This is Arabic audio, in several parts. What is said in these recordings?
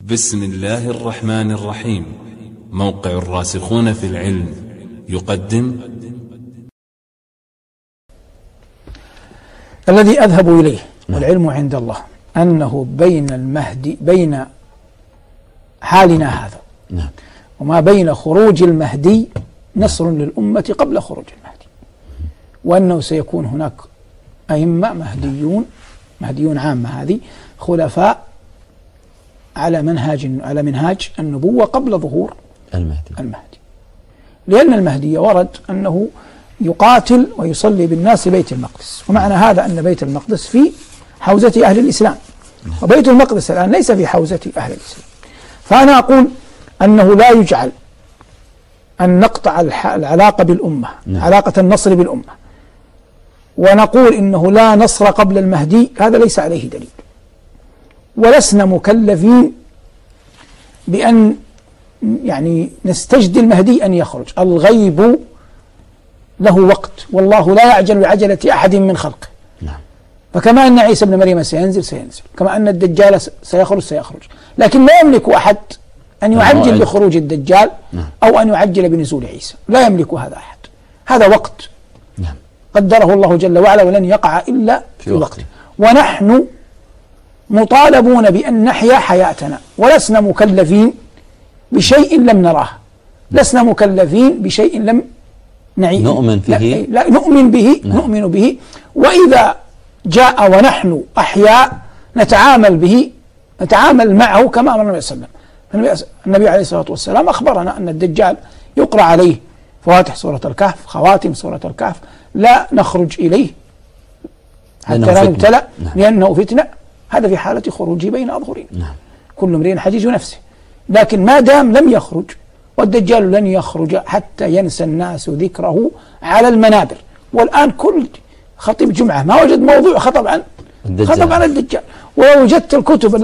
بسم الله الرحمن الرحيم. موقع الراسخون في العلم يقدم الذي أذهب إليه والعلم عند الله أنه بين حالنا هذا وما بين خروج المهدي نصر للأمة قبل خروج المهدي، وأنه سيكون هناك أئمة مهديون عامة، هذه خلفاء على منهاج النبوة قبل ظهور المهدي. لأن المهدي ورد أنه يقاتل ويصلي بالناس بيت المقدس، ومعنى هذا أن بيت المقدس في حوزة أهل الإسلام، وبيت المقدس الآن ليس في حوزة أهل الإسلام. فأنا أقول أنه لا يجعل أن نقطع العلاقة بالأمة، علاقة النصر بالأمة، ونقول إنه لا نصر قبل المهدي، هذا ليس عليه دليل. ولسنا مكلفين بأن نستجدي المهدي أن يخرج. الغيب له وقت، والله لا يعجل بعجلة أحد من خلقه. فكما أن عيسى ابن مريم سينزل، كما أن الدجال سيخرج، لكن لا يملك أحد أن يعجل بخروج الدجال أو أن يعجل بنزول عيسى، لا يملك هذا أحد. هذا وقت قدره الله جل وعلا ولن يقع إلا في وقته، ونحن مطالبون بأن نحيا حياتنا، ولسنا مكلفين بشيء لم نراه، لسنا مكلفين بشيء لم نؤمن به، لا نؤمن به، نؤمن به، وإذا جاء ونحن أحياء نتعامل معه كما أمر النبي صلى الله عليه وسلم. النبي عليه الصلاة والسلام أخبرنا أن الدجال يقرأ عليه فواتح سورة الكهف، خواتم سورة الكهف، لا نخرج إليه حتى لا نبتلى لأنه فتنة. هذا في حالة خروجه بين أظهرنا. كل امرئ حجيج نفسه. لكن ما دام لم يخرج، والدجال لن يخرج حتى ينسى الناس ذكره على المنابر. والآن كل خطيب جمعة ما وجد موضوع خطب عن الدجال. ولو وجدت الكتب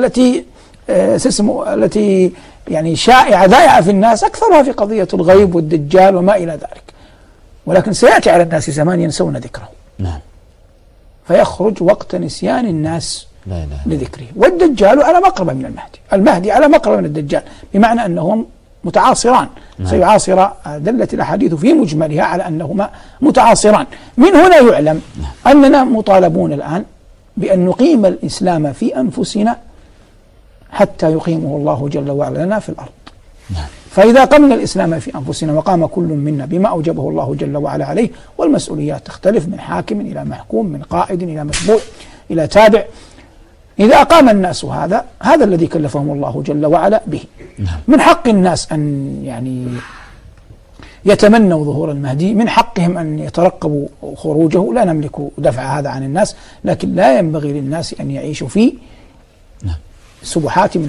التي شائعة ذائعة في الناس، أكثرها في قضية الغيب والدجال وما إلى ذلك. ولكن سيأتي على الناس زمان ينسون ذكره، فيخرج وقت نسيان الناس لذكره. والدجال على مقربة من المهدي على مقربة من الدجال، بمعنى أنهم متعاصران. سيعاصر، دلت الأحاديث في مجملها على أنهما متعاصران. من هنا يعلم أننا مطالبون الآن بأن نقيم الإسلام في أنفسنا حتى يقيمه الله جل وعلا لنا في الأرض. فإذا قمنا الإسلام في أنفسنا وقام كل منا بما أوجبه الله جل وعلا عليه، والمسؤوليات تختلف من حاكم إلى محكوم، من قائد إلى متبوع إلى تابع، إذا أقام الناس هذا الذي كلفهم الله جل وعلا به. من حق الناس أن يتمنوا ظهور المهدي، من حقهم أن يترقبوا خروجه، لا نملك دفع هذا عن الناس، لكن لا ينبغي للناس أن يعيشوا في سبحات من